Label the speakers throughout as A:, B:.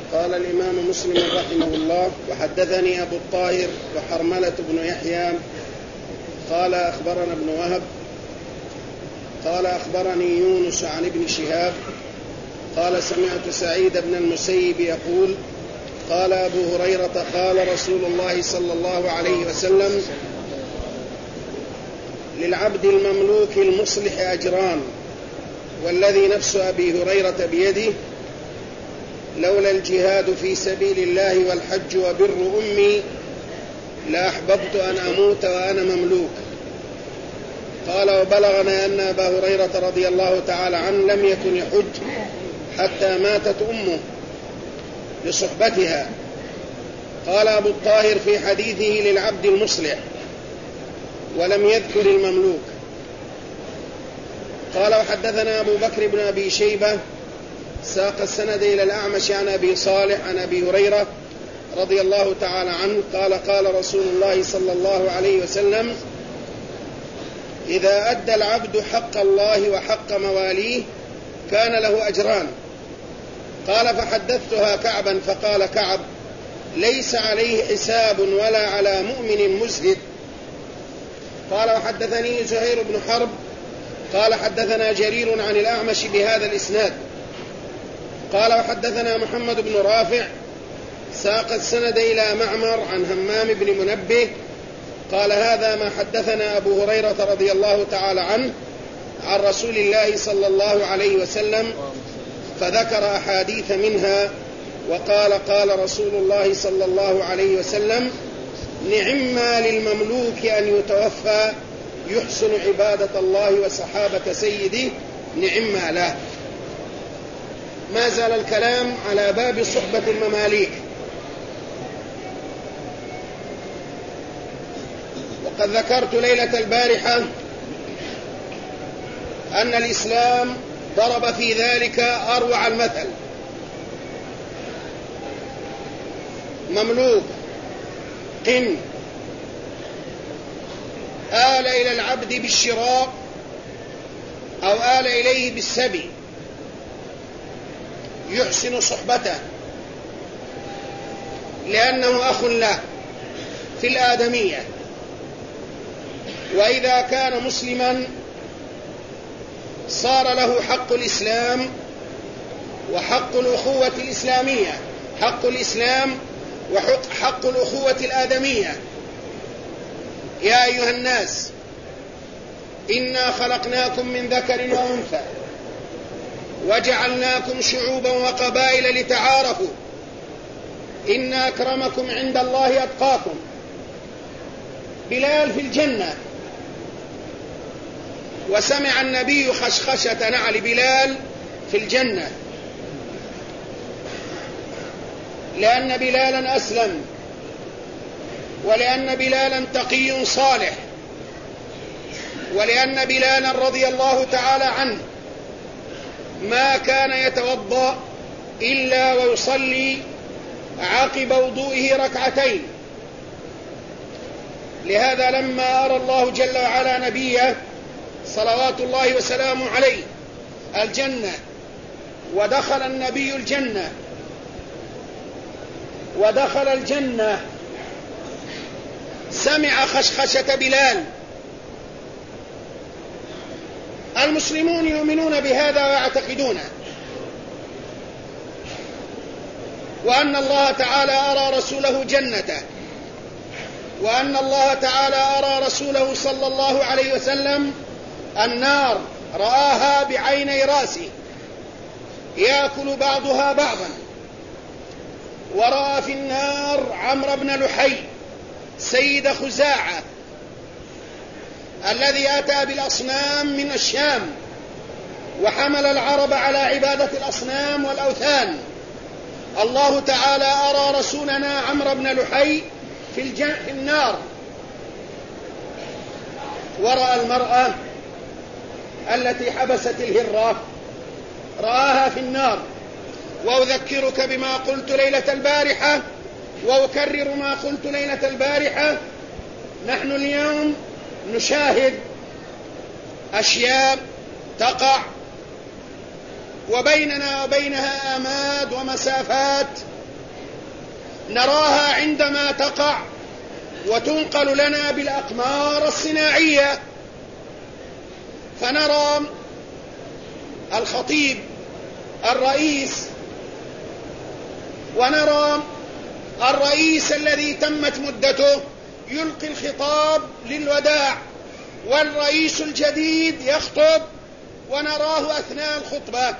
A: قال الإمام مسلم رحمه الله: وحدثني أبو الطاهر وحرملة بن يحيى قال أخبرنا ابن وهب قال أخبرني يونس عن ابن شهاب قال سمعت سعيد بن المسيب يقول: قال أبو هريرة: قال رسول الله صلى الله عليه وسلم: للعبد المملوك المصلح أجران، والذي نفس أبي هريرة بيده لولا الجهاد في سبيل الله والحج وبر أمي لأحببت أن أموت وأنا مملوك. قال: وبلغنا أن أبا هريرة رضي الله تعالى عنه لم يكن يحج حتى ماتت أمه لصحبتها. قال أبو الطاهر في حديثه: للعبد المصلح، ولم يذكر المملوك. قال: وحدثنا أبو بكر بن أبي شيبة ساق السند إلى الأعمش عن أبي صالح عن أبي هريرة رضي الله تعالى عنه قال: قال رسول الله صلى الله عليه وسلم: إذا أدى العبد حق الله وحق مواليه كان له أجران. قال: فحدثتها كعبا فقال كعب: ليس عليه حساب ولا على مؤمن مزهد. قال: وحدثني زهير بن حرب قال: حدثنا جرير عن الأعمش بهذا الإسناد. قال: وحدثنا محمد بن رافع ساق السند إلى معمر عن همام بن منبه قال: هذا ما حدثنا أبو هريرة رضي الله تعالى عنه عن رسول الله صلى الله عليه وسلم، فذكر أحاديث منها وقال: قال رسول الله صلى الله عليه وسلم: نعما للمملوك أن يتوفى يحسن عبادة الله وصحابة سيده، نعما له. ما زال الكلام على باب صحبة المماليك، وقد ذكرت ليلة البارحة أن الإسلام ضرب في ذلك أروع المثل. مملوك قن آل إلى العبد بالشراء أو آل إليه بالسبي يحسن صحبته لأنه أخ له في الآدمية، وإذا كان مسلما صار له حق الإسلام وحق الأخوة الإسلامية، حق الإسلام وحق الأخوة الآدمية. يا أيها الناس إنا خلقناكم من ذكر وأنثى وجعلناكم شعوبا وقبائل لتعارفوا إن أكرمكم عند الله أتقاكم. بلال في الجنة، وسمع النبي خشخشة نعل بلال في الجنة، لأن بلالا أسلم، ولأن بلالا تقي صالح، ولأن بلالا رضي الله تعالى عنه ما كان يتوضأ إلا ويصلي عقب وضوئه ركعتين. لهذا لما أرى الله جل وعلا نبيه صلوات الله وسلامه عليه الجنة، ودخل النبي الجنة ودخل الجنة، سمع خشخشة بلال. المسلمون يؤمنون بهذا ويعتقدونه، وأن الله تعالى أرى رسوله جنته، وأن الله تعالى أرى رسوله صلى الله عليه وسلم النار، رآها بعيني راسه يأكل بعضها بعضا. ورأى في النار عمرو بن لحي سيد خزاعة الذي أتى بالأصنام من الشام وحمل العرب على عبادة الأصنام والأوثان. الله تعالى أرى رسولنا عمرو بن لحي في النار. ورأى المرأة التي حبست الهرة، رآها في النار. وأذكرك بما قلت ليلة البارحة وأكرر ما قلت ليلة البارحة: نحن اليوم نشاهد أشياء تقع وبيننا وبينها آماد ومسافات نراها عندما تقع وتنقل لنا بالأقمار الصناعية، فنرى الخطيب الرئيس ونرى الرئيس الذي تمت مدته يلقي الخطاب للوداع، والرئيس الجديد يخطب ونراه أثناء الخطبة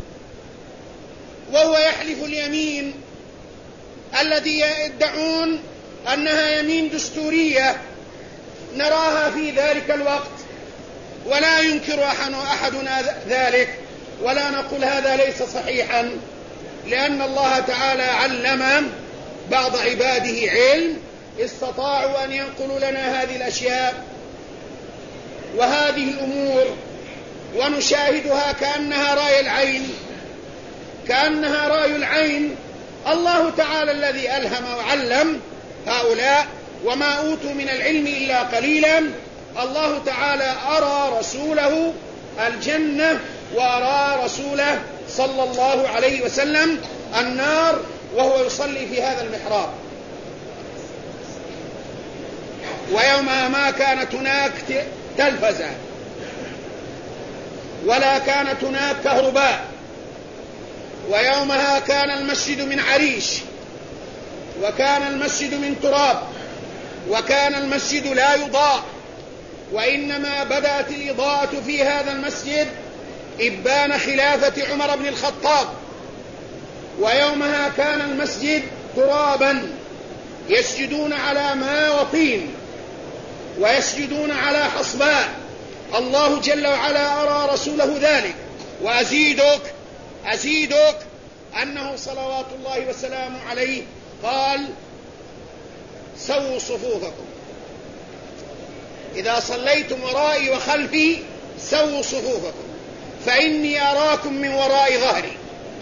A: وهو يحلف اليمين الذي يدعون أنها يمين دستورية، نراها في ذلك الوقت ولا ينكر أحدنا ذلك، ولا نقول هذا ليس صحيحا، لأن الله تعالى علم بعض عباده علم استطاعوا أن ينقلوا لنا هذه الأشياء وهذه الأمور ونشاهدها كأنها رأي العين، كأنها رأي العين. الله تعالى الذي ألهم وعلم هؤلاء وما أوتوا من العلم إلا قليلا، الله تعالى أرى رسوله الجنة وأرى رسوله صلى الله عليه وسلم النار وهو يصلي في هذا المحراب. ويومها ما كانت هناك تلفزة ولا كانت هناك كهرباء، ويومها كان المسجد من عريش، وكان المسجد من تراب، وكان المسجد لا يضاء، وإنما بدأت الإضاءة في هذا المسجد إبان خلافة عمر بن الخطاب. ويومها كان المسجد ترابا يسجدون على ماء وطين ويسجدون على حصباء. الله جل وعلا أرى رسوله ذلك. وأزيدك أنه صلوات الله وسلامه عليه قال: سووا صفوفكم، إذا صليتم ورائي وخلفي سووا صفوفكم فإني أراكم من وراء ظهري،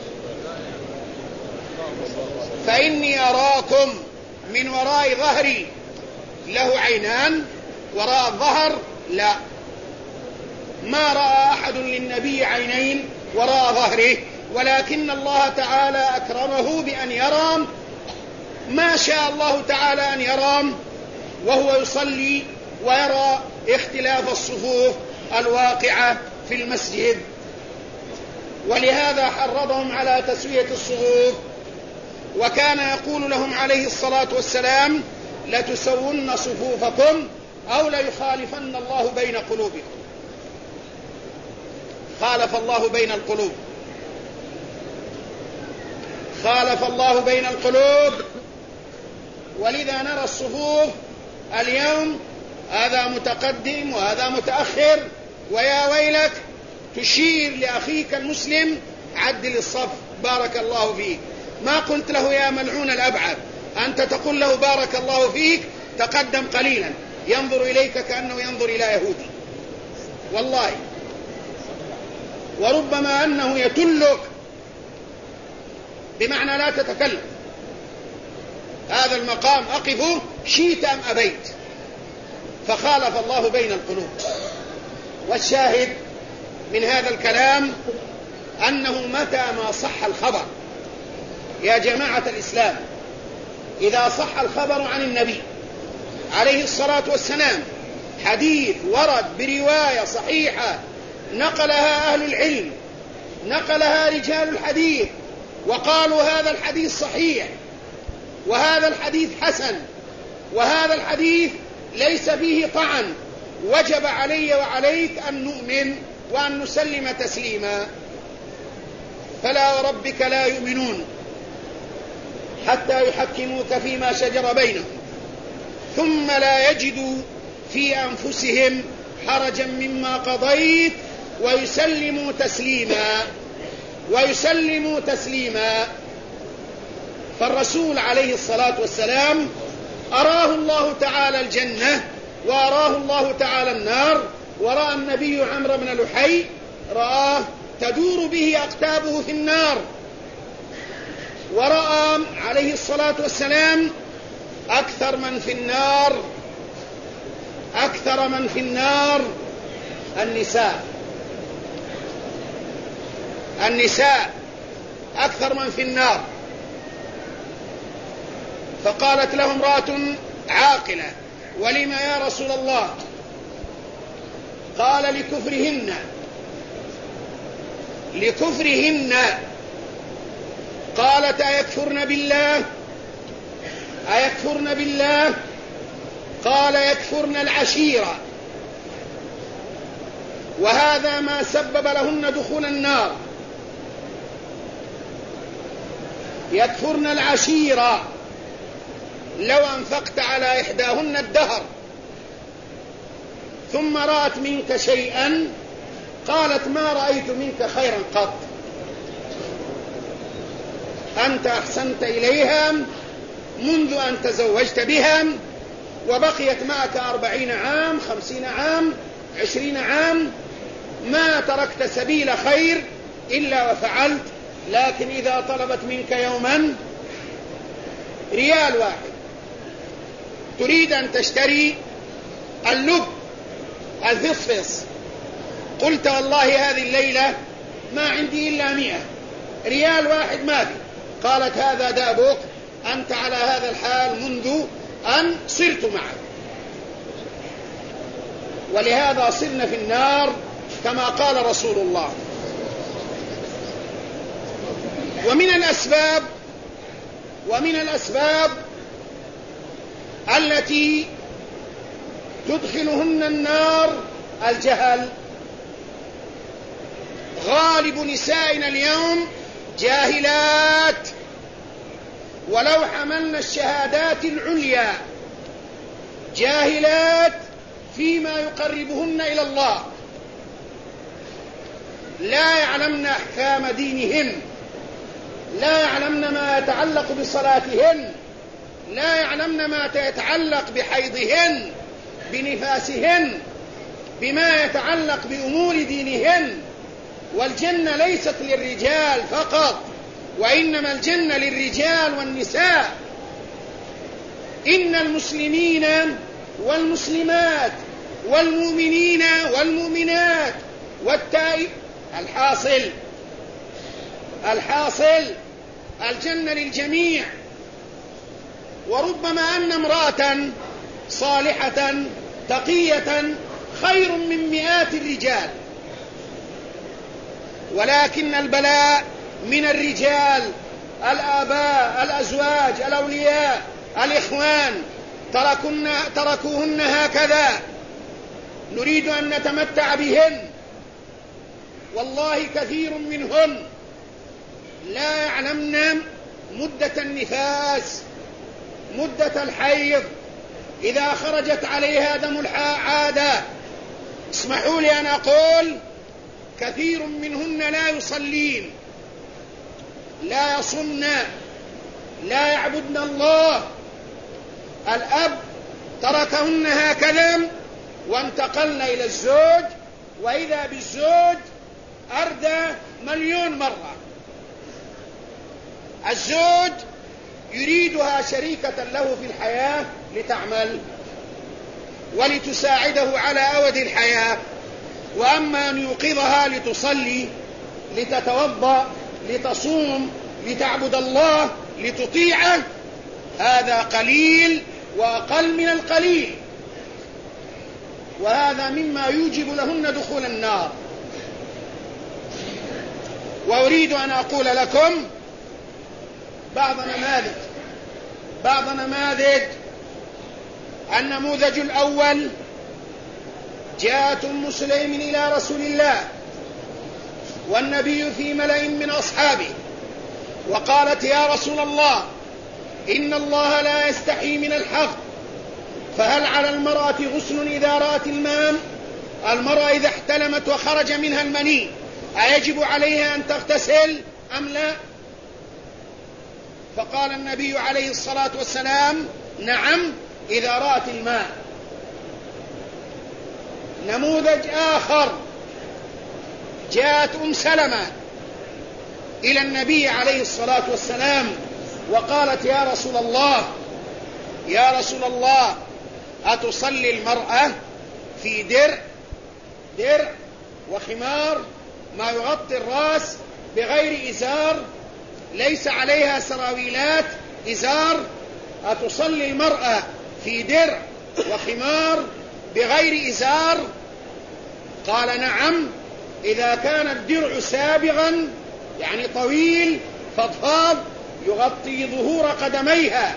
A: فإني أراكم من وراء ظهري. له عينان وراء الظهر؟ لا، ما رأى أحد للنبي عينين وراء ظهره، ولكن الله تعالى أكرمه بأن يرى ما شاء الله تعالى أن يرى وهو يصلي ويرى اختلاف الصفوف الواقعة في المسجد. ولهذا حرضهم على تسوية الصفوف، وكان يقول لهم عليه الصلاة والسلام: لتسون صفوفكم أو ليخالفن الله بين قلوبكم. خالف الله بين القلوب، خالف الله بين القلوب. ولذا نرى الصفوف اليوم هذا متقدم وهذا متأخر، ويا ويلك تشير لأخيك المسلم: عدل الصف بارك الله فيك. ما قلت له يا ملعون الأبعد، أنت تقول له بارك الله فيك، تقدم قليلا، ينظر إليك كأنه ينظر إلى يهودي والله، وربما أنه يتلك بمعنى لا تتكلم، هذا المقام أقفه شئت أم أبيت. فخالف الله بين القلوب. والشاهد من هذا الكلام أنه متى ما صح الخبر يا جماعة الإسلام، إذا صح الخبر عن النبي عليه الصلاة والسلام، حديث ورد برواية صحيحة نقلها أهل العلم، نقلها رجال الحديث، وقالوا هذا الحديث صحيح وهذا الحديث حسن وهذا الحديث ليس فيه طعن، وجب علي وعليك أن نؤمن وأن نسلم تسليما. فلا وربك لا يؤمنون حتى يحكموك فيما شجر بينهم ثم لا يجدوا في أنفسهم حرجا مما قضيت ويسلموا تسليما. فالرسول عليه الصلاة والسلام أراه الله تعالى الجنة وأراه الله تعالى النار، ورأى النبي عمرو بن لحي رآه تدور به أقتابه في النار، ورأى عليه الصلاة والسلام أكثر من في النار النساء أكثر من في النار. فقالت له امرأة عاقلة: ولم يا رسول الله؟ قال: لكفرهن. قالت: أيكفرن بالله؟ قال: يكفرن العشيرة، وهذا ما سبب لهن دخول النار. يكفرن العشيرة، لو أنفقت على إحداهن الدهر ثم رأت منك شيئا قالت: ما رأيت منك خيرا قط، أنت أحسنت إليها منذ أن تزوجت بها، وبقيت معك 40 عام 50 عام 20 عام، ما تركت سبيل خير إلا وفعلت. لكن إذا طلبت منك يوما ريال واحد، تريد أن تشتري اللب الفصفص، قلت: والله هذه الليلة ما عندي إلا 100 ريال واحد ما في. قالت: هذا دابك، أنت على هذا الحال منذ أن صرت معك. ولهذا صرنا في النار كما قال رسول الله. ومن الأسباب التي تدخلهن النار الجهل. غالب نسائنا اليوم جاهلات، ولو حملنا الشهادات العليا جاهلات فيما يقربهن إلى الله، لا يعلمن أحكام دينهن، لا يعلمن ما يتعلق بصلاتهن، لا يعلمن ما يتعلق بحيضهن، بنفاسهن، بما يتعلق بأمور دينهن. والجنة ليست للرجال فقط، وإنما الجنة للرجال والنساء. إن المسلمين والمسلمات والمؤمنين والمؤمنات والتائب، الحاصل الجنة للجميع. وربما أن امرأة صالحة تقية خير من مئات الرجال، ولكن البلاء من الرجال، الآباء، الأزواج، الأولياء، الإخوان، تركوهن هكذا، نريد أن نتمتع بهن. والله كثير منهن لا يعلمن مدة النفاس، مدة الحيض، إذا خرجت عليها دم العادة. اسمحوا لي أن أقول: كثير منهن لا يصلين، لا يصمن، لا يعبدن الله. الأب تركهن هكذا وانتقلنا إلى الزوج، وإذا بالزوج أردى 1,000,000 مرة. الزوج يريدها شريكة له في الحياة لتعمل ولتساعده على أود الحياة، وأما أن يوقظها لتصلي، لتتوضأ، لتصوم، لتعبد الله، لتطيعه، هذا قليل وأقل من القليل، وهذا مما يوجب لهن دخول النار. وأريد أن أقول لكم بعض نماذج. النموذج الأول: جاءت أم سليم إلى رسول الله والنبي في ملأ من أصحابه، وقالت: يا رسول الله، إن الله لا يستحي من الحق، فهل على المرأة غسل إذا رأت الماء؟ المرأة إذا احتلمت وخرج منها المني أيجب عليها أن تغتسل أم لا؟ فقال النبي عليه الصلاة والسلام: نعم، إذا رأت الماء. نموذج آخر: جاءت أم سلمة إلى النبي عليه الصلاة والسلام وقالت: يا رسول الله، أتصلي المرأة في درع وخمار ما يغطي الرأس بغير إزار، ليس عليها سراويلات إزار، أتصلي المرأة في درع وخمار بغير إزار؟ قال نعم، إذا كان الدرع سابغا يعني طويل فضفاض يغطي ظهور قدميها.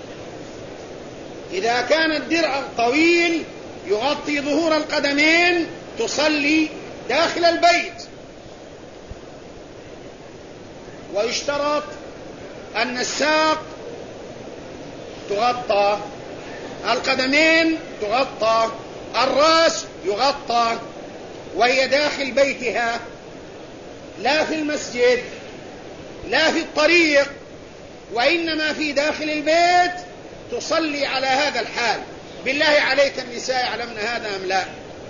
A: إذا كان الدرع طويل يغطي ظهور القدمين تصلي داخل البيت. ويشترط أن الساق تغطى، القدمين تغطى، الرأس يغطى، وهي داخل بيتها لا في المسجد لا في الطريق، وإنما في داخل البيت تصلي على هذا الحال. بالله عليك النساء يعلمن هذا أم لا؟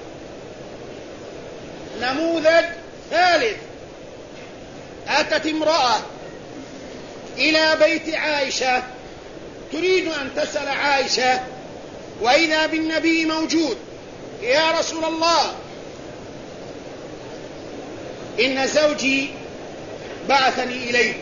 A: نموذج ثالث: أتت امرأة إلى بيت عائشة تريد أن تسأل عائشة، وإذا بالنبي موجود: يا رسول الله، إن زوجي بعثني إليك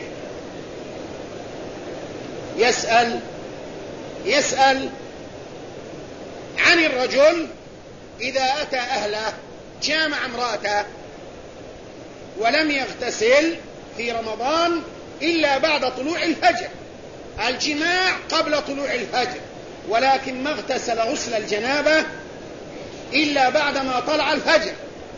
A: يسأل عن الرجل إذا أتى أهله جامع امرأته ولم يغتسل في رمضان إلا بعد طلوع الفجر، الجماع قبل طلوع الفجر، ولكن ما اغتسل غسل الجنابة إلا بعدما طلع الفجر.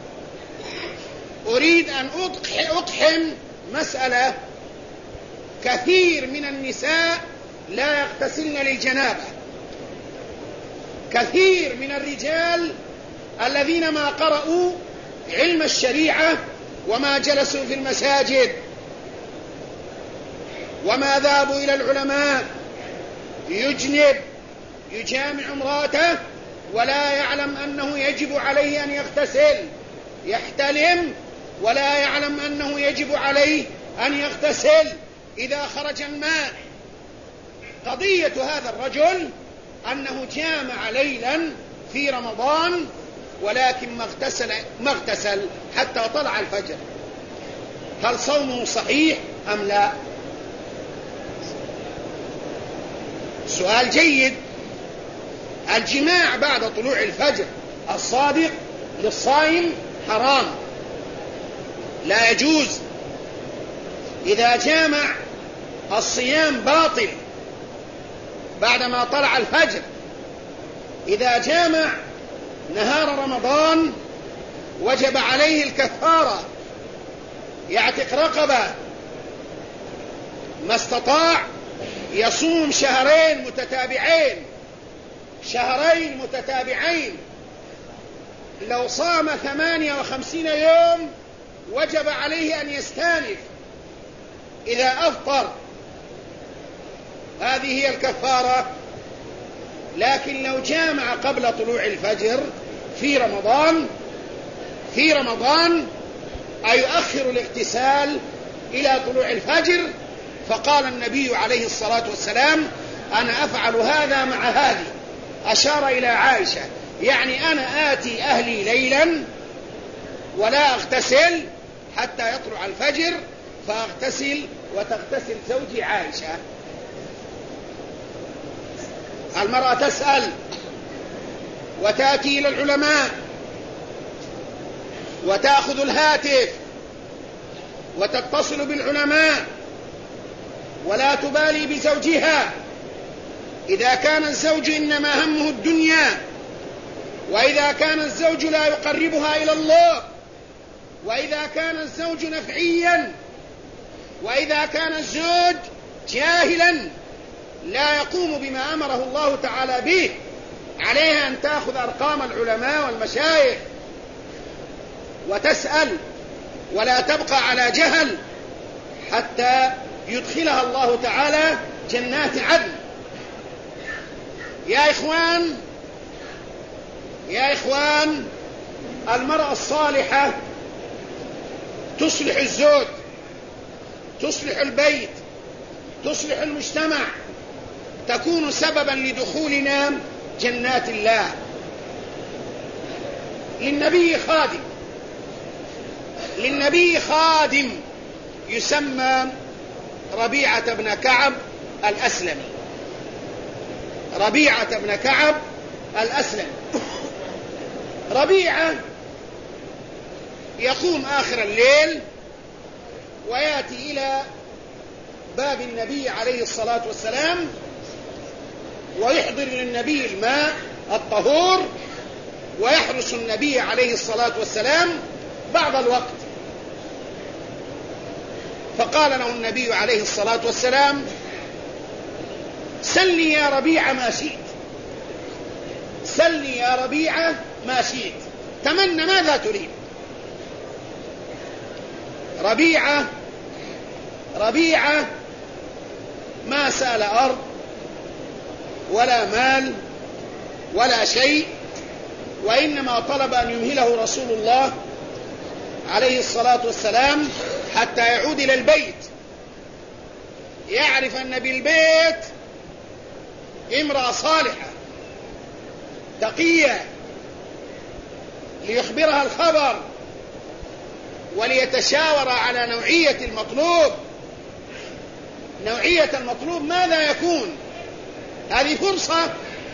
A: أريد أن أقحم مسألة: كثير من النساء لا يغتسلن للجنابة، كثير من الرجال الذين ما قرأوا علم الشريعة وما جلسوا في المساجد وما ذهبوا إلى العلماء يجنب، يجامع امرأته ولا يعلم أنه يجب عليه أن يغتسل، يحتلم ولا يعلم أنه يجب عليه أن يغتسل إذا خرج الماء. قضية هذا الرجل أنه جامع ليلا في رمضان ولكن ما اغتسل حتى طلع الفجر، هل صومه صحيح أم لا؟ سؤال جيد. الجماع بعد طلوع الفجر الصادق للصائم حرام، لا يجوز. إذا جامع الصيام باطل بعدما طلع الفجر. إذا جامع نهار رمضان وجب عليه الكفارة، يعتق رقبة، ما استطاع يصوم شهرين متتابعين. لو صام 58 يوم وجب عليه أن يستانف إذا أفطر، هذه هي الكفارة. لكن لو جامع قبل طلوع الفجر في رمضان أيؤخر الاغتسال إلى طلوع الفجر، فقال النبي عليه الصلاة والسلام: أنا أفعل هذا مع هذه، أشار إلى عائشة، يعني أنا آتي أهلي ليلا ولا أغتسل حتى يطلع الفجر فأغتسل وتغتسل زوجي عائشة. المرأة تسأل وتأتي إلى العلماء وتأخذ الهاتف وتتصل بالعلماء ولا تبالي بزوجها. إذا كان الزوج إنما همه الدنيا، وإذا كان الزوج لا يقربها إلى الله، وإذا كان الزوج نفعيا، وإذا كان الزوج جاهلا لا يقوم بما أمره الله تعالى به، عليها أن تأخذ أرقام العلماء والمشايخ وتسأل، ولا تبقى على جهل حتى يدخلها الله تعالى جنات عدن. يا إخوان، المرأة الصالحة تصلح الزوج، تصلح البيت، تصلح المجتمع، تكون سببا لدخولنا جنات الله. للنبي خادم يسمى ربيعة بن كعب الأسلمي، ربيعة بن كعب الأسلم. ربيعة يقوم آخر الليل ويأتي إلى باب النبي عليه الصلاة والسلام ويحضر للنبي الماء الطهور ويحرس النبي عليه الصلاة والسلام بعض الوقت. فقال له النبي عليه الصلاة والسلام: سلني يا ربيعة ما شئت، سلني يا ربيعة ما شئت، تمنى ماذا تريد. ربيعة ما سأل أرض ولا مال ولا شيء، وإنما طلب أن يمهله رسول الله عليه الصلاة والسلام حتى يعود إلى البيت، يعرف أن بالبيت امرأة صالحة تقية، ليخبرها الخبر وليتشاور على نوعية المطلوب ماذا يكون. هذه فرصة،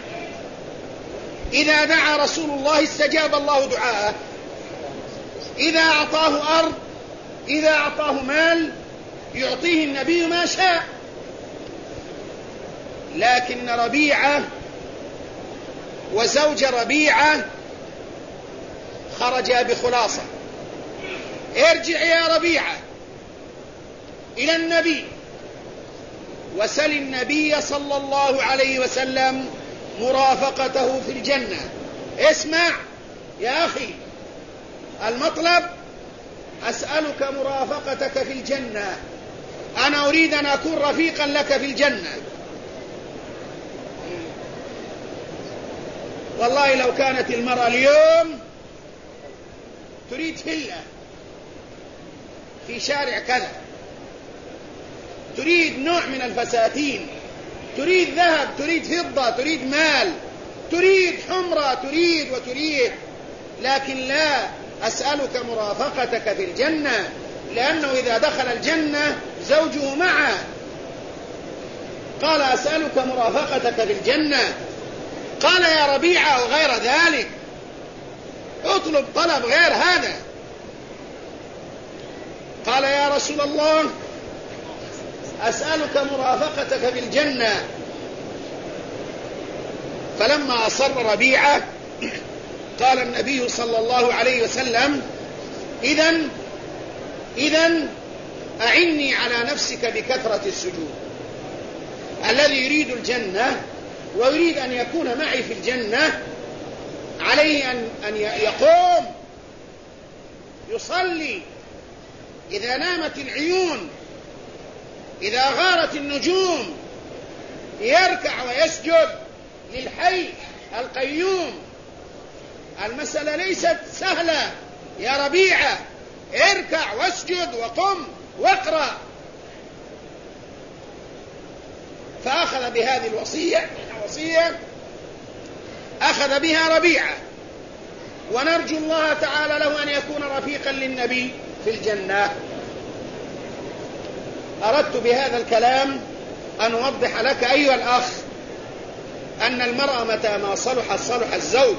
A: إذا دعا رسول الله استجاب الله دعاءه، إذا أعطاه أرض، إذا أعطاه مال، يعطيه النبي ما شاء. لكن ربيعة وزوج ربيعة خرجا بخلاصة: ارجع يا ربيعة إلى النبي وسل النبي صلى الله عليه وسلم مرافقته في الجنة. اسمع يا أخي، المطلب أسألك مرافقتك في الجنة، أنا أريد أن أكون رفيقا لك في الجنة. والله لو كانت المرأة اليوم تريد فيلا في شارع كذا، تريد نوع من الفساتين، تريد ذهب، تريد فضة، تريد مال، تريد حمرة، تريد، لكن لا، أسألك مرافقتك في الجنة، لأنه إذا دخل الجنة زوجه معه. قال: أسألك مرافقتك في الجنة. قال: يا ربيعة وغير ذلك، اطلب طلب غير هذا. قال: يا رسول الله أسألك مرافقتك في الجنة. فلما أصر ربيعة قال النبي صلى الله عليه وسلم: إذن أعني على نفسك بكثرة السجود. الذي يريد الجنة ويريد أن يكون معي في الجنة عليه أن يقوم يصلي إذا نامت العيون، إذا غارت النجوم، يركع ويسجد للحي القيوم. المسألة ليست سهلة يا ربيعة، اركع واسجد وقم واقرأ. فأخذ بهذه الوصية أخذ بها ربيعة، ونرجو الله تعالى له أن يكون رفيقا للنبي في الجنة. أردت بهذا الكلام أن أوضح لك أيها الأخ أن المرأة متى ما صلحت صلح الزوج،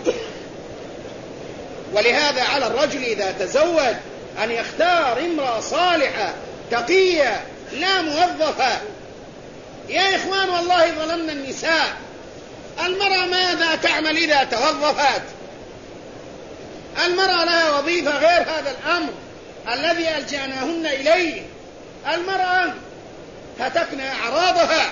A: ولهذا على الرجل إذا تزوج أن يختار امرأة صالحة تقية لا موظفة. يا إخوان والله ظلمنا النساء. المرأة ماذا تعمل إذا توظفت؟ المرأة لها وظيفة غير هذا الأمر الذي ألجأناهن إليه. المرأة هتكنا أعراضها،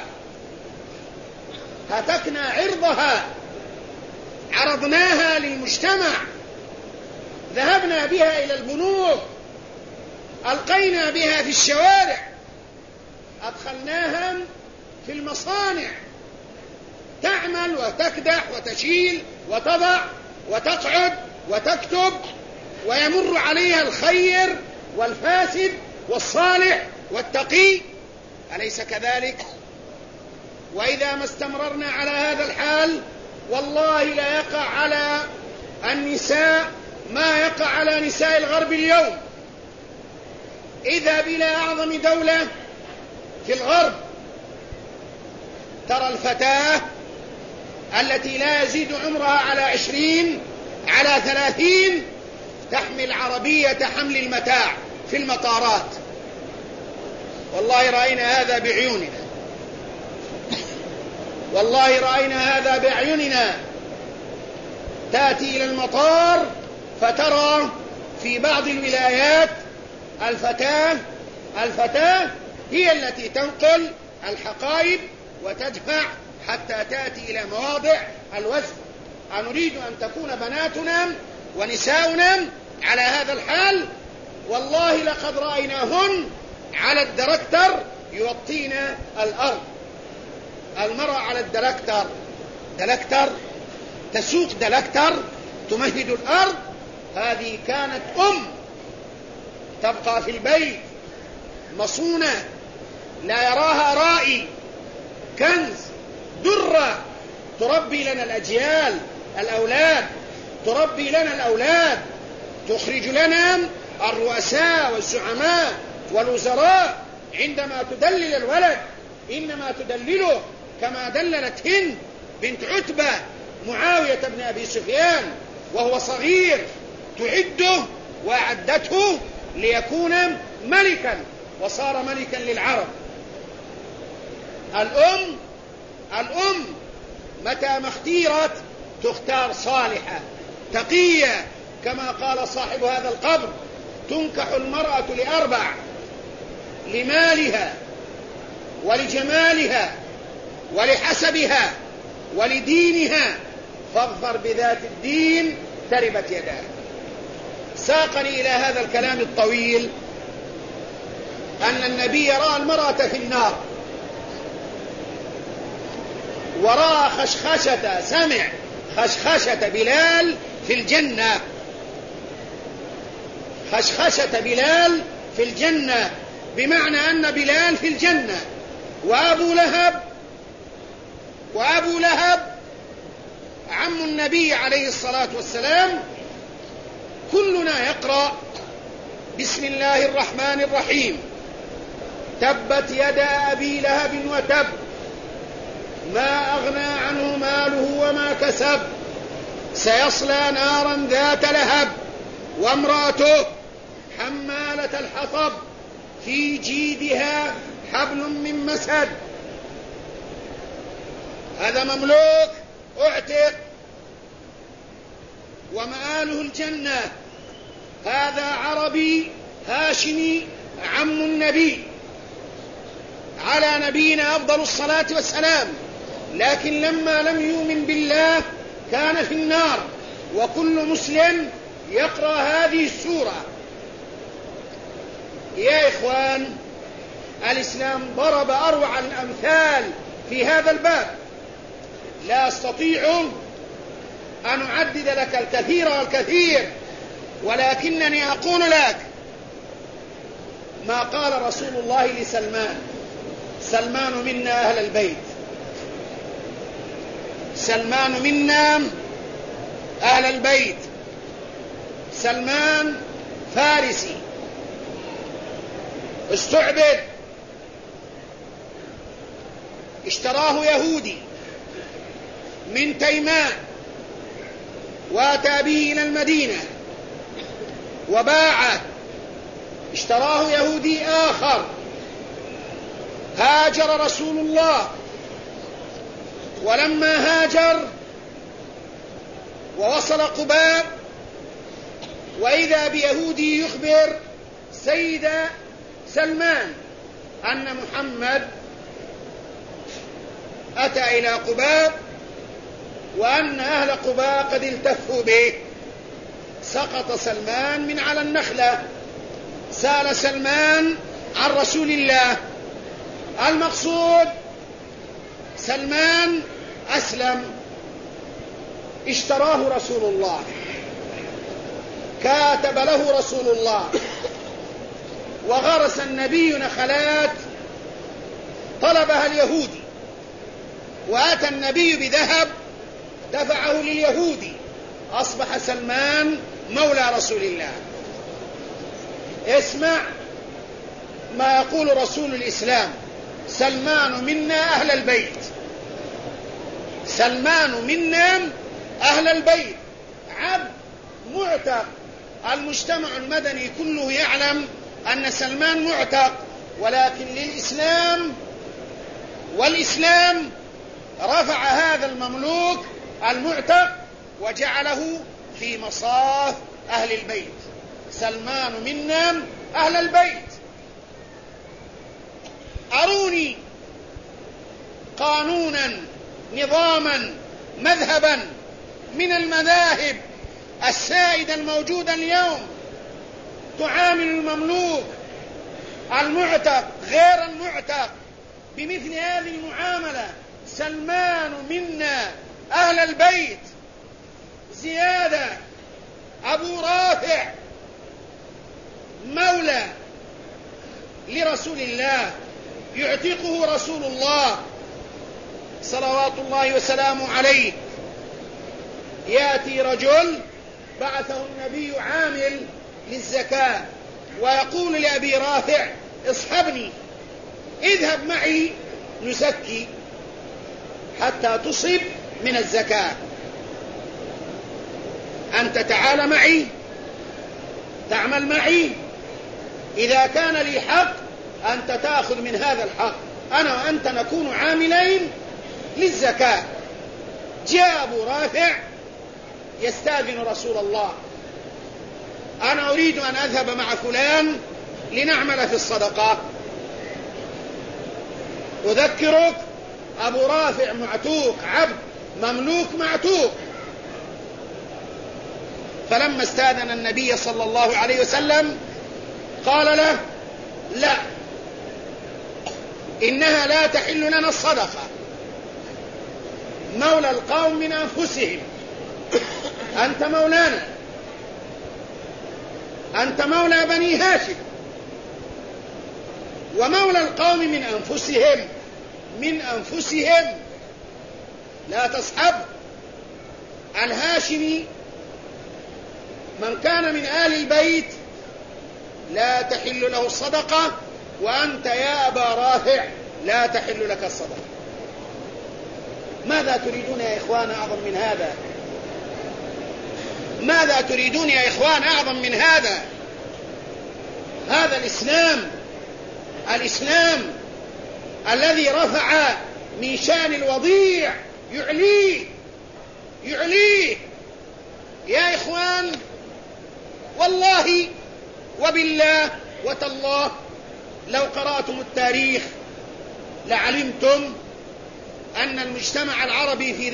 A: هتكنا عرضها، عرضناها للمجتمع، ذهبنا بها إلى البنوك، ألقينا بها في الشوارع، أدخلناها في المصانع، تعمل وتكدح وتشيل وتضع وتقعد وتكتب، ويمر عليها الخير والفاسد والصالح والتقي، أليس كذلك؟ وإذا ما استمررنا على هذا الحال والله لا يقع على النساء ما يقع على نساء الغرب اليوم. إذا بلا أعظم دولة في الغرب ترى الفتاة التي لا يزيد عمرها على 20 على 30 تحمل عربية حمل المتاع في المطارات. والله رأينا هذا بعيوننا، والله رأينا هذا بأعيننا. تأتي إلى المطار فترى في بعض الولايات الفتاة هي التي تنقل الحقائب وتدفع حتى تأتي إلى مواضع الوزن. أنريد أن تكون بناتنا ونساؤنا على هذا الحال. والله لقد رأيناهن على الدركتر يوطين الأرض. المرأة على دلكتر تسوق دلكتر تمهد الأرض. هذه كانت تبقى في البيت مصونة لا يراها رائي، كنز درة تربي لنا الأولاد، تربي لنا الأولاد، تخرج لنا الرؤساء والزعماء والوزراء. عندما تدلل الولد إنما تدلله كما دللت هند بنت عتبة معاوية بن أبي سفيان وهو صغير، تعده وأعدته ليكون ملكا وصار ملكا للعرب. الأم متى ما اختيرت تختار صالحة تقية، كما قال صاحب هذا القبر: تنكح المرأة ل4: لمالها ولجمالها ولحسبها ولدينها، فاظفر بذات الدين تربت يداها. ساقني إلى هذا الكلام الطويل أن النبي رأى المرأة في النار، ورأى سمع خشخشة بلال في الجنة، خشخشة بلال في الجنة، بمعنى أن بلال في الجنة. وأبو لهب عم النبي عليه الصلاة والسلام. كلنا يقرأ بسم الله الرحمن الرحيم: تبت يدا أبي لهب وتب، ما أغنى عنه ماله وما كسب، سيصلى نارا ذات لهب، وامرأته حمالة الحطب، في جيدها حبل من مسد. هذا مملوك اعتق ومآله الجنة. هذا عربي هاشمي عم النبي على نبينا أفضل الصلاة والسلام، لكن لما لم يؤمن بالله كان في النار. وكل مسلم يقرأ هذه السورة. يا إخوان، الإسلام ضرب أروع الأمثال في هذا الباب. لا أستطيع أن أعدد لك الكثير والكثير، ولكنني أقول لك ما قال رسول الله لسلمان: سلمان منا أهل البيت، سلمان منا أهل البيت. سلمان فارسي استعبد، اشتراه يهودي من تيمان واتى به إلى المدينة وباعه. اشتراه يهودي آخر. هاجر رسول الله، ولما هاجر ووصل قباء وإذا بيهودي يخبر سيد سلمان أن محمد أتى إلى قباء وأن أهل قباء قد التفوا به. سقط سلمان من على النخلة. سأل سلمان عن رسول الله. المقصود سلمان أسلم، اشتراه رسول الله، كاتب له رسول الله، وغرس النبي نخلات طلبها اليهودي، وآتى النبي بذهب دفعه لليهودي. أصبح سلمان مولى رسول الله. اسمع ما يقول رسول الإسلام: سلمان منا أهل البيت، سلمان منا أهل البيت، عبد معتق. المجتمع المدني كله يعلم أن سلمان معتق، ولكن والإسلام رفع هذا المملوك المعتق وجعله في مصاف أهل البيت. سلمان منا أهل البيت. أروني قانونا، نظاما، مذهبا من المذاهب السائدة الموجودة اليوم تعامل المملوك المعتق غير المعتق بمثل هذه المعاملة. سلمان منا أهل البيت. زيادة، أبو رافع مولى لرسول الله يعتقه رسول الله صلوات الله وسلامه عليه. يأتي رجل بعثه النبي عامل للزكاة ويقول لأبي رافع اصحبني، اذهب معي نزكي حتى تصب من الزكاة. أنت تعال معي، تعمل معي، إذا كان لي حق أنت تأخذ من هذا الحق، أنا وأنت نكون عاملين للزكاة. جاء أبو رافع يستأذن رسول الله، أنا أريد أن أذهب مع فلان لنعمل في الصدقة. أذكرك أبو رافع معتوق، عبد مملوك معتوق. فلما استأذن النبي صلى الله عليه وسلم قال له لا، إنها لا تحل لنا الصدقة، مولى القوم من أنفسهم، أنت مولانا، أنت مولى بني هاشم، ومولى القوم من أنفسهم لا تصحب. الهاشمي من كان من آل البيت لا تحل له الصدقة، وأنت يا أبا رافع لا تحل لك الصدقة. ماذا تريدون يا إخوان أعظم من هذا؟ ماذا تريدون يا إخوان أعظم من هذا؟ هذا الإسلام الذي رفع من شأن الوضيع يعليه. يا إخوان والله وبالله وتالله لو قرأتم التاريخ لعلمتم أن المجتمع العربي في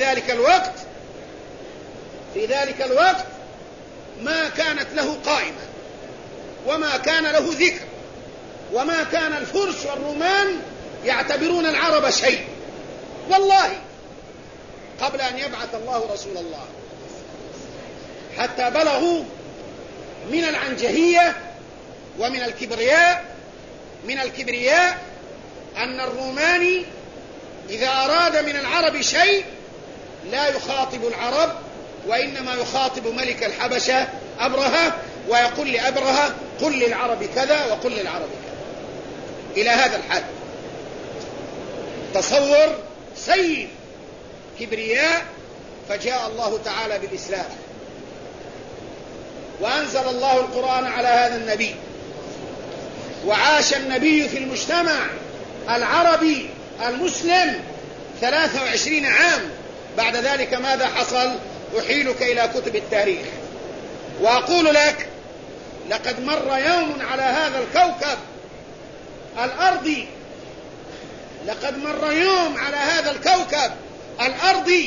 A: ذلك الوقت ما كانت له قائمة، وما كان له ذكر، وما كان الفرس والرومان يعتبرون العرب شيء، والله قبل أن يبعث الله رسول الله، حتى بلغوا من العنجهية ومن الكبرياء أن الروماني إذا أراد من العرب شيء لا يخاطب العرب، وإنما يخاطب ملك الحبشة أبرهة، ويقول لأبرهة قل للعرب كذا وقل للعرب كذا، إلى هذا الحد. تصور سيء، كبرياء. فجاء الله تعالى بالإسلام وأنزل الله القرآن على هذا النبي، وعاش النبي في المجتمع العربي المسلم 23 عام. بعد ذلك ماذا حصل؟ أحيلك إلى كتب التاريخ وأقول لك لقد مر يوم على هذا الكوكب الأرضي، لقد مر يوم على هذا الكوكب الأرضي،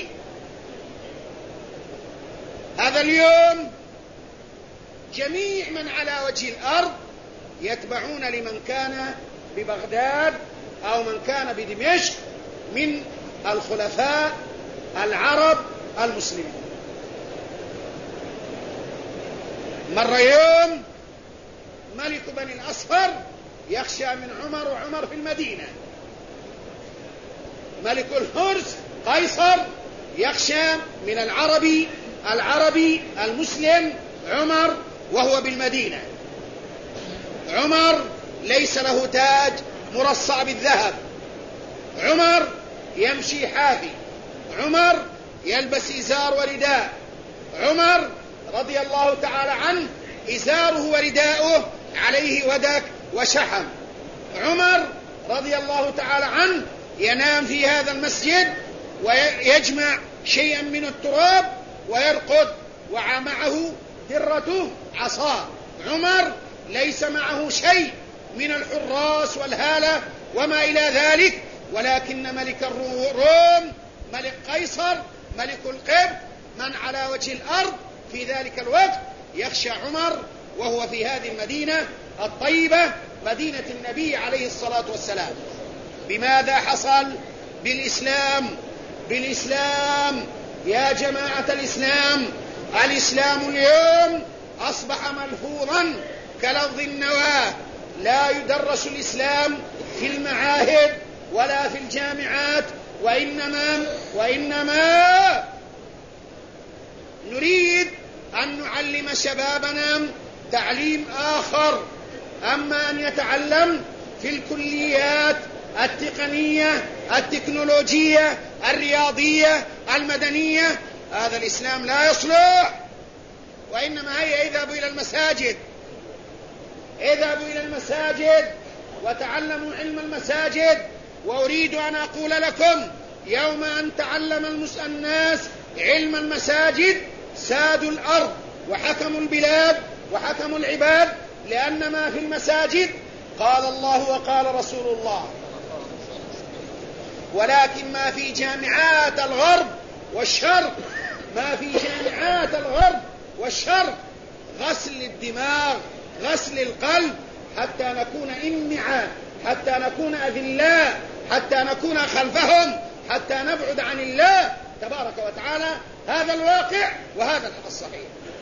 A: هذا اليوم جميع من على وجه الأرض يتبعون لمن كان ببغداد أو من كان بدمشق من الخلفاء العرب المسلمين. مر يوم ملك بني الأصفر يخشى من عمر، وعمر في المدينة. ملك الفرس قيصر يخشى من العربي المسلم عمر وهو بالمدينة. عمر ليس له تاج مرصع بالذهب، عمر يمشي حافي، عمر يلبس إزار ورداء. عمر رضي الله تعالى عنه إزاره ورداؤه عليه ودك وشحم. عمر رضي الله تعالى عنه ينام في هذا المسجد ويجمع شيئا من التراب ويرقد، ومعه درته عصاه. عمر ليس معه شيء من الحراس والهالة وما إلى ذلك، ولكن ملك الروم ملك قيصر ملك القبط من على وجه الأرض في ذلك الوقت يخشى عمر، وهو في هذه المدينة الطيبة مدينة النبي عليه الصلاة والسلام. بماذا حصل؟ بالإسلام يا جماعة الإسلام اليوم أصبح ملفوظا كلفظ النواة. لا يدرس الإسلام في المعاهد ولا في الجامعات، وإنما نريد أن نعلم شبابنا تعليم آخر. أما أن يتعلم في الكليات التقنية التكنولوجية الرياضية المدنية، هذا الإسلام لا يصلح. وإنما هي اذهبوا إلى المساجد وتعلموا علم المساجد. وأريد أن أقول لكم يوم أن تعلم الناس علم المساجد سادوا الأرض وحكموا البلاد وحكموا العباد، لأن ما في المساجد قال الله وقال رسول الله. ولكن ما في جامعات الغرب والشرق غسل الدماغ غسل القلب، حتى نكون إمعة، حتى نكون أذلاء، حتى نكون خلفهم، حتى نبعد عن الله تبارك وتعالى. هذا الواقع وهذا الحق الصحيح.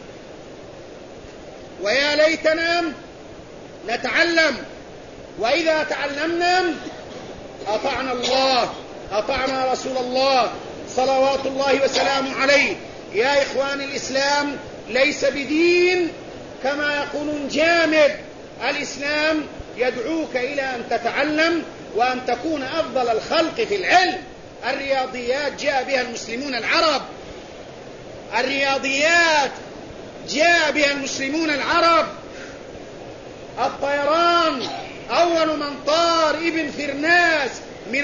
A: ويا ليتنا نتعلم، وإذا تعلمنا أطعنا الله أطعنا رسول الله صلوات الله وسلامه عليه. يا إخوان، الإسلام ليس بدين كما يقولون جامد. الإسلام يدعوك إلى أن تتعلم وأن تكون أفضل الخلق في العلم. الرياضيات جاء بها المسلمون العرب، الطيران أول من طار ابن فرناس من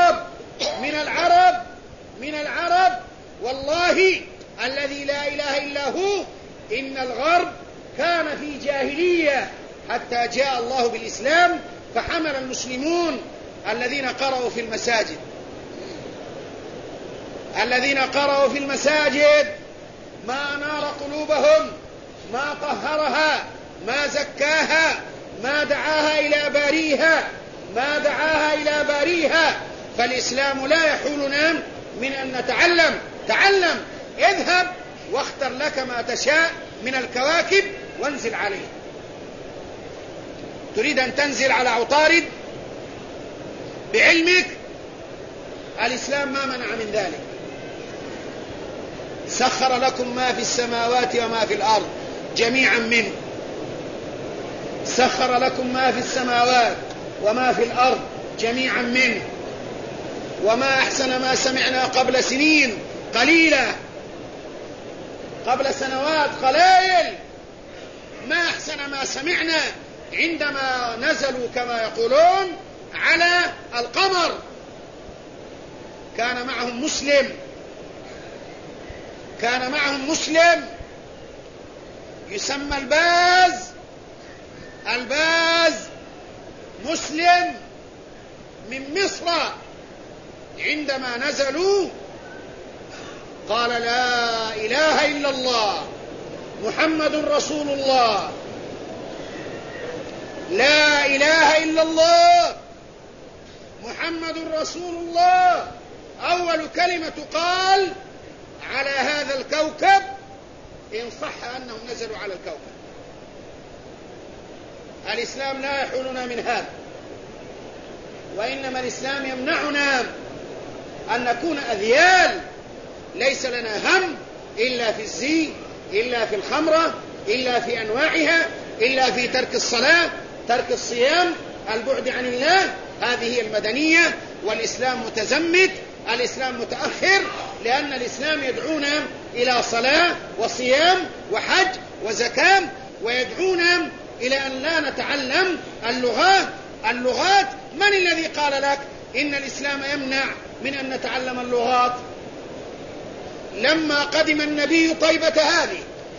A: العرب. والله الذي لا إله إلا هو إن الغرب كان في جاهلية حتى جاء الله بالإسلام فحمل المسلمون الذين قرأوا في المساجد ما أنار قلوبهم، ما طهرها، ما زكاها، ما دعاها إلى باريها. فالإسلام لا يحولنا من أن نتعلم. تعلم، اذهب واختر لك ما تشاء من الكواكب وانزل عليه. تريد أن تنزل على عطارد بعلمك، الإسلام ما منع من ذلك. سخر لكم ما في السماوات وما في الأرض جميعا منه. سخر لكم ما في السماوات وما في الأرض جميعا منه. وما أحسن ما سمعنا قبل سنين قليلة، قبل سنوات قليل، ما أحسن ما سمعنا عندما نزلوا كما يقولون على القمر. كان معهم مسلم يسمى الباز مسلم من مصر. عندما نزلوا قال لا إله إلا الله محمد رسول الله، لا إله إلا الله محمد رسول الله. أول كلمة قال على هذا الكوكب، إن صح أنهم نزلوا على الكوكب. الإسلام لا يحولنا من هذا، وإنما الإسلام يمنعنا أن نكون أذيال. ليس لنا هم إلا في الزي، إلا في الخمرة، إلا في أنواعها، إلا في ترك الصلاة، ترك الصيام، البعد عن الله. هذه هي المدنية، والإسلام متزمت الإسلام متأخر، لأن الإسلام يدعونا إلى صلاة وصيام وحج وزكاة، ويدعونا إلى أن لا نتعلم اللغات. من الذي قال لك إن الإسلام يمنع من أن نتعلم اللغات؟ لما قدم النبي طيبة هذه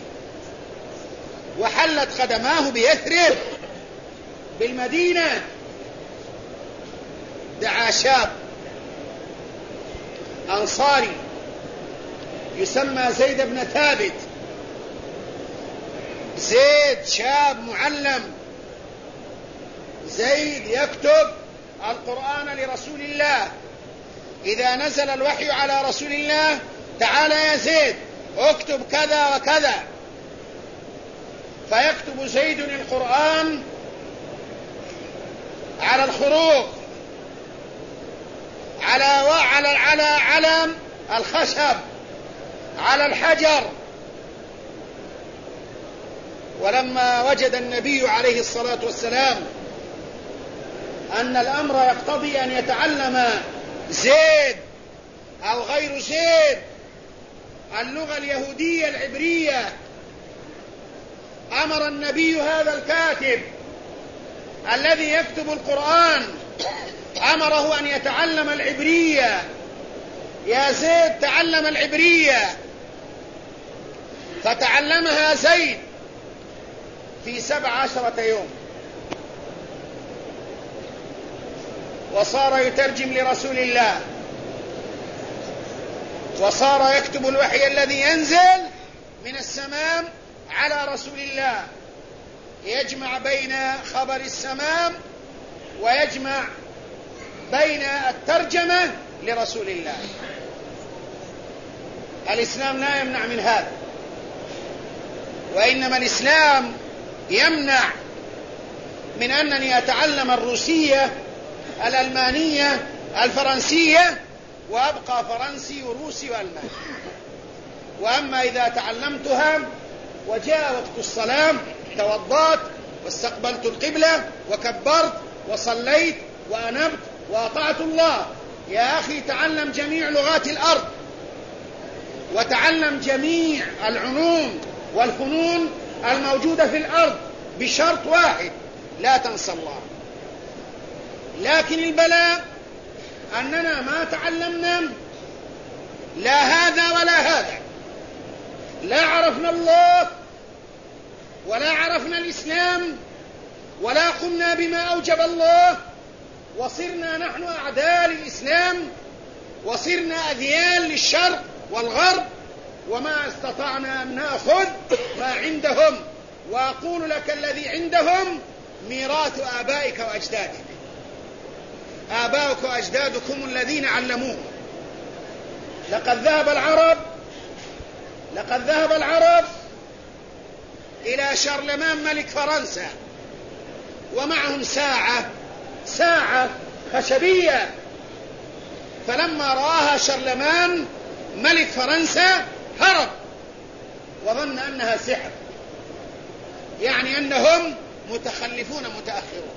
A: وحلت قدماه بيثرب بالمدينة، دعا شاب أنصاري يسمى زيد بن ثابت. زيد شاب معلم، زيد يكتب القرآن لرسول الله. إذا نزل الوحي على رسول الله: تعال يا زيد اكتب كذا وكذا، فيكتب زيد القرآن على الخروق، على علم الخشب، على الحجر. ولما وجد النبي عليه الصلاة والسلام أن الأمر يقتضي أن يتعلم زيد أو غير زيد اللغة اليهودية العبرية، أمر النبي هذا الكاتب الذي يكتب القرآن، أمره أن يتعلم العبرية. يا زيد تعلم العبرية. فتعلمها زيد في 17 يوم، وصار يترجم لرسول الله، وصار يكتب الوحي الذي ينزل من السماء على رسول الله، يجمع بين خبر السماء ويجمع بين الترجمة لرسول الله. الإسلام لا يمنع من هذا، وإنما الإسلام يمنع من أنني أتعلم الروسية، الألمانية، الفرنسية، وأبقى فرنسي وروسي وألماني. وأما إذا تعلمتها وجاء وقت الصلاة توضأت واستقبلت القبلة وكبرت وصليت وأنبت وأطعت الله. يا أخي تعلم جميع لغات الأرض، وتعلم جميع العلوم والفنون الموجودة في الأرض، بشرط واحد: لا تنسى الله. لكن البلاء أننا ما تعلمنا لا هذا ولا هذا، لا عرفنا الله ولا عرفنا الإسلام ولا قمنا بما أوجب الله، وصرنا نحن أعداء للإسلام، وصرنا أذيال للشرق والغرب، وما استطعنا أن نأخذ ما عندهم. وأقول لك الذي عندهم ميراث آبائك وأجدادك. آباؤك وأجدادكم الذين علموه. لقد ذهب العرب إلى شارلمان ملك فرنسا، ومعهم ساعة خشبية، فلما رآها شارلمان ملك فرنسا هرب وظن أنها سحر، يعني أنهم متخلفون متأخرون.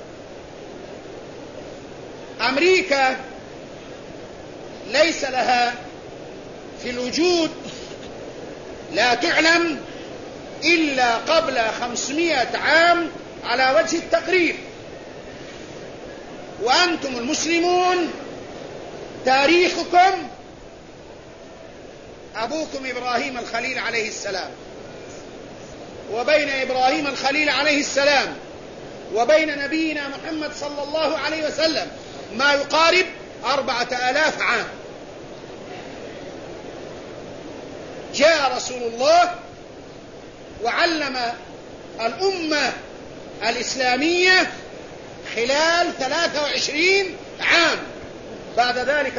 A: أمريكا ليس لها في الوجود، لا تعلم إلا قبل 500 عام على وجه التقريب. وأنتم المسلمون تاريخكم أبوكم إبراهيم الخليل عليه السلام، وبين إبراهيم الخليل عليه السلام وبين نبينا محمد صلى الله عليه وسلم ما يقارب 4000 عام. جاء رسول الله وعلم الأمة الإسلامية خلال 23 عام. بعد ذلك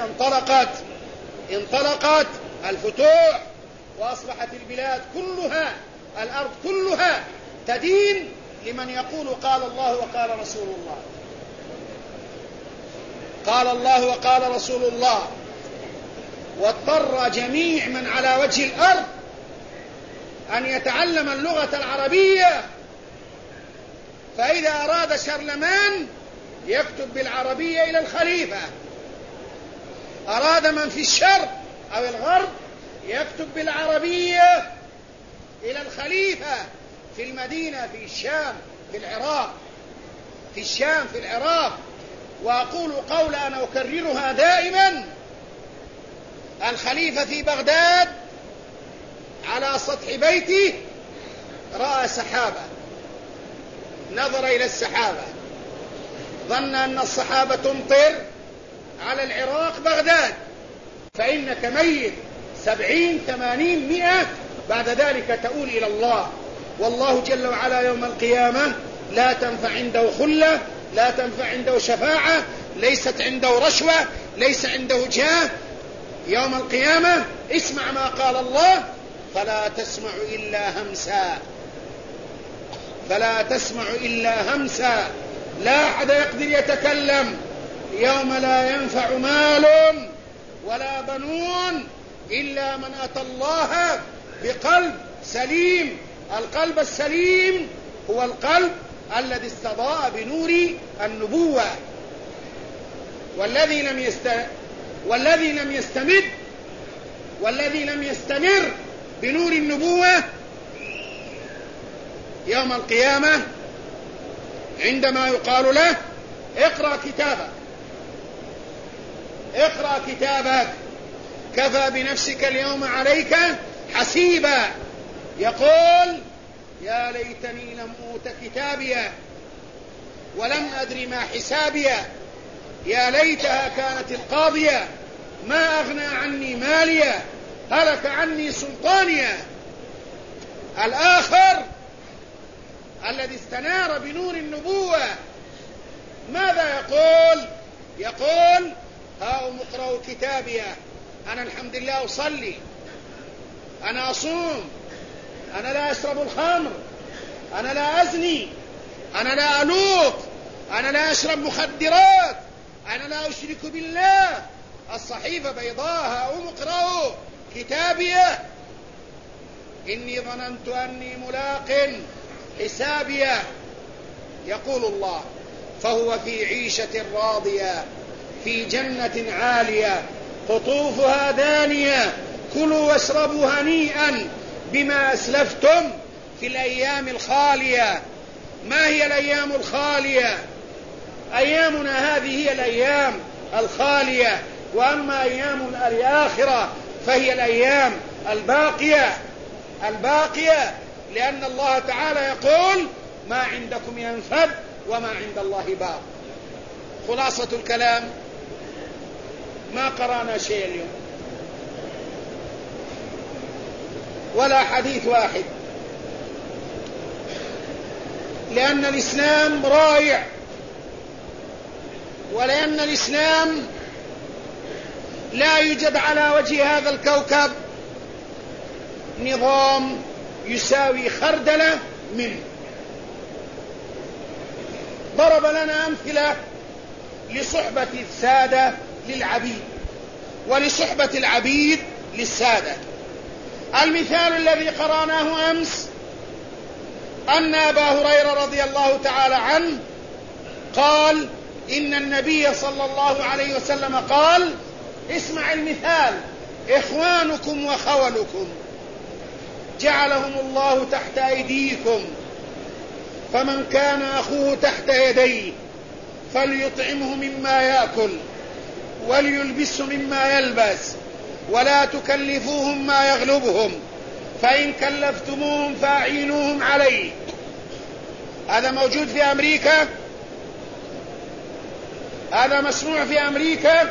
A: انطلقت الفتوح، وأصبحت البلاد كلها، الأرض كلها تدين لمن يقول قال الله وقال رسول الله، قال الله وقال رسول الله. واضطر جميع من على وجه الأرض أن يتعلم اللغة العربية. فإذا أراد شارلمان يكتب بالعربية إلى الخليفة، أراد من في الشرق أو الغرب يكتب بالعربية إلى الخليفة في المدينة في الشام في العراق، في الشام في العراق. وأقول قولا أنا أكررها دائما: الخليفة في بغداد على سطح بيته رأى سحابة، نظر إلى السحابة، ظن أن السحابة تمطر على العراق بغداد، فإنك ميت 70 80 100 بعد ذلك تؤول إلى الله. والله جل وعلا يوم القيامة لا تنفع عنده خلة، لا تنفع عنده شفاعة، ليست عنده رشوة، ليس عنده جاه. يوم القيامة اسمع ما قال الله: فلا تسمع إلا همسا، فلا تسمع إلا همسا. لا أحد يقدر يتكلم يوم لا ينفع مال ولا بنون إلا من أتى الله بقلب سليم. القلب السليم هو القلب الذي استضاء بنور النبوة، والذي لم يستمر بنور النبوة يوم القيامة عندما يقال له: اقرأ كتابك، اقرأ كتابك، كفى بنفسك اليوم عليك حسيبا. يقول: يا ليتني لم أوت كتابيا ولم أدر ما حسابيا، يا ليتها كانت القاضية ما أغنى عني ماليا، هلك عني سلطانيا. الآخر الذي استنار بنور النبوة ماذا يقول؟ يقول: هاؤم اقرأوا كتابيا، أنا الحمد لله أصلي، أنا أصوم، أنا لا أشرب الخمر، أنا لا أزني، أنا لا ألوط، أنا لا أشرب مخدرات، أنا لا أشرك بالله. الصحيفة بيضاء: هاؤم اقرأوا كتابيا إني ظننت أني ملاق حسابيا. يقول الله: فهو في عيشة راضية في جنة عالية قطوفها دانية كلوا واشربوا هنيئا بما أسلفتم في الأيام الخالية. ما هي الأيام الخالية؟ أيامنا هذه هي الأيام الخالية، وأما أيام الآخرة فهي الأيام الباقية، الباقية، لأن الله تعالى يقول: ما عندكم ينفد وما عند الله باق. خلاصة الكلام: ما قرأنا شيء اليوم ولا حديث واحد، لأن الإسلام رائع، ولأن الإسلام لا يوجد على وجه هذا الكوكب نظام يساوي خردلة منه. ضرب لنا أمثلة لصحبة السادة للعبيد ولصحبة العبيد للسادة. المثال الذي قرأناه أمس أن أبا هريرة رضي الله تعالى عنه قال: إن النبي صلى الله عليه وسلم قال، اسمع المثال: إخوانكم وخولكم جعلهم الله تحت أيديكم، فمن كان أخوه تحت يديه فليطعمه مما يأكل وليلبسه مما يلبس، ولا تكلفوهم ما يغلبهم، فإن كلفتموهم فأعينوهم عليه. هذا موجود في أمريكا، هذا مسموع في أمريكا،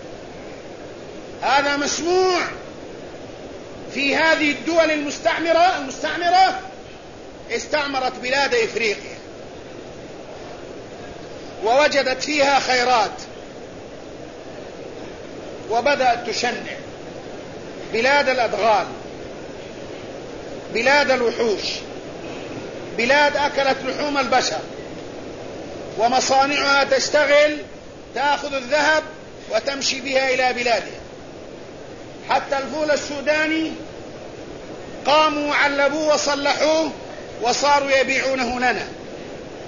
A: هذا مسموع في هذه الدول المستعمرة استعمرت بلاد إفريقيا ووجدت فيها خيرات وبدأت تشنع بلاد الأدغال، بلاد الوحوش، بلاد أكلت لحوم البشر، ومصانعها تشتغل تأخذ الذهب وتمشي بها إلى بلادها. حتى الفول السوداني قاموا وعلبوه وصلحوه وصاروا يبيعونه لنا.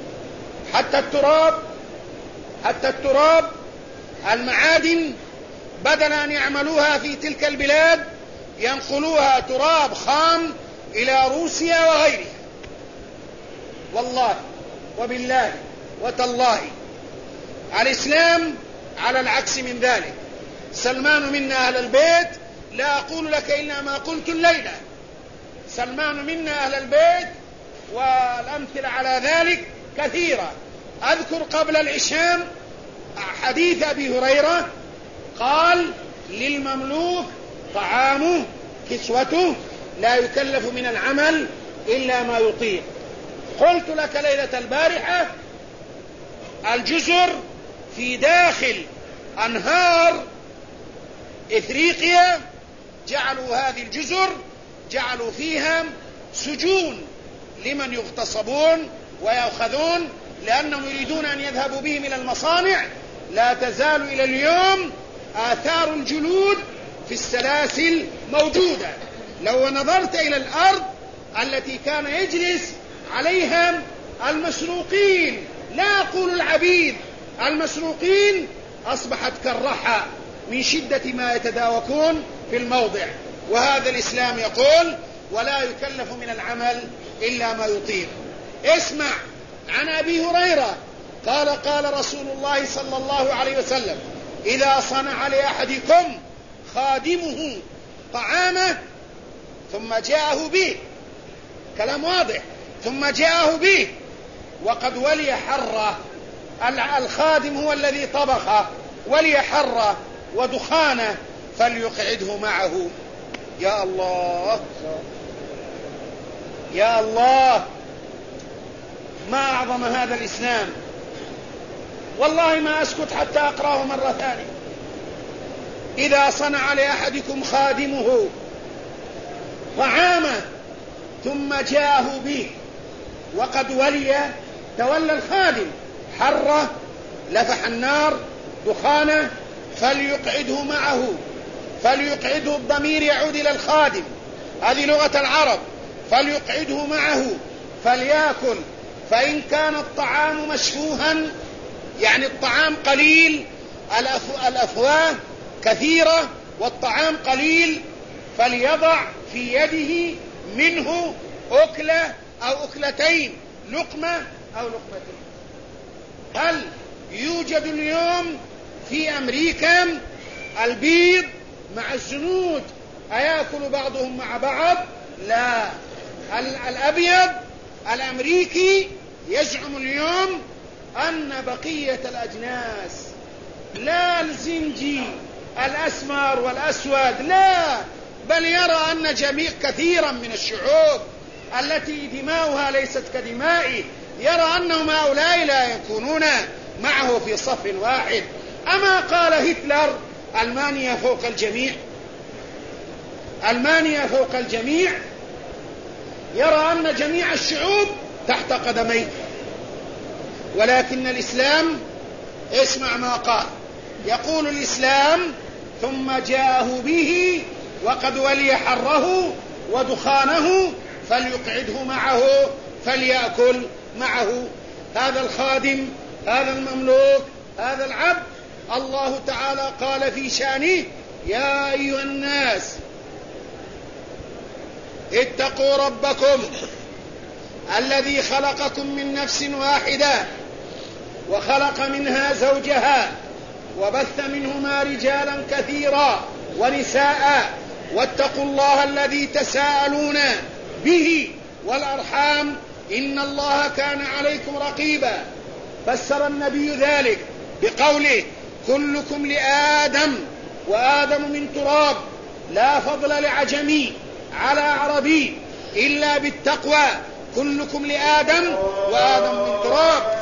A: حتى التراب المعادن بدل أن يعملوها في تلك البلاد ينقلوها تراب خام إلى روسيا وغيرها. والله وبالله وتالله الإسلام على العكس من ذلك. سلمان منا أهل البيت، لا أقول لك إلا ما قلت الليلة. سلمان منا أهل البيت، والأمثلة على ذلك كثيرة. أذكر قبل العشاء حديث أبي هريرة قال: للمملوك طعامه كسوته لا يكلف من العمل إلا ما يطيق. قلت لك ليلة البارحة: الجزر في داخل أنهار إفريقيا جعلوا هذه الجزر جعلوا فيها سجون لمن يغتصبون ويأخذون، لأنهم يريدون أن يذهبوا بهم إلى المصانع. لا تزال إلى اليوم آثار الجلود في السلاسل موجودة. لو نظرت إلى الأرض التي كان يجلس عليها المسروقين، لا أقول العبيد، المسروقين، أصبحت كالرحى من شدة ما يتداوكون في الموضع. وهذا الإسلام يقول: ولا يكلف من العمل إلا ما يطيق. اسمع عن أبي هريرة قال: قال رسول الله صلى الله عليه وسلم: إذا صنع لأحدكم خادمه طعامه ثم جاءه به، كلام واضح، ثم جاءه به وقد ولي حره، الخادم هو الذي طبخه، ولي حره ودخانه، فليقعده معه. يا الله يا الله، ما أعظم هذا الإسلام. والله ما أسكت حتى أقرأه مرة ثانية. إذا صنع لأحدكم خادمه طعامه ثم جاءه به وقد تولى الخادم حره، لفح النار، دخانه، فليقعده معه. فليقعده، الضمير يعود إلى الخادم، هذه لغة العرب. فليقعده معه فليأكل، فإن كان الطعام مشفوها، يعني الطعام قليل، الأفواه كثيرة والطعام قليل، فليضع في يده منه أكلة أو أكلتين، لقمة أو لقمتين. هل يوجد اليوم في أمريكا البيض مع الزنود أيأكل بعضهم مع بعض؟ لا. الأبيض الأمريكي يزعم اليوم أن بقية الأجناس، لا الزنجي الأسمر والأسود، لا، بل يرى أن جميع كثيرا من الشعوب التي دماؤها ليست كدمائه، يرى أنهم هؤلاء لا يكونون معه في صف واحد. أما قال هتلر: ألمانيا فوق الجميع، ألمانيا فوق الجميع، يرى أن جميع الشعوب تحت قدميه. ولكن الإسلام، اسمع ما قال، يقول الإسلام: ثم جاءه به وقد ولي حره ودخانه فليقعده معه فليأكل معه. هذا الخادم، هذا المملوك، هذا العبد، الله تعالى قال في شأنه: يا أيها الناس اتقوا ربكم الذي خلقكم من نفس واحدة وخلق منها زوجها وبث منهما رجالا كثيرا ونساء واتقوا الله الذي تساءلون به والأرحام إن الله كان عليكم رقيبا. فسر النبي ذلك بقوله: كلكم لآدم وآدم من تراب، لا فضل لعجمي على عربي إلا بالتقوى، كلكم لآدم وآدم من تراب.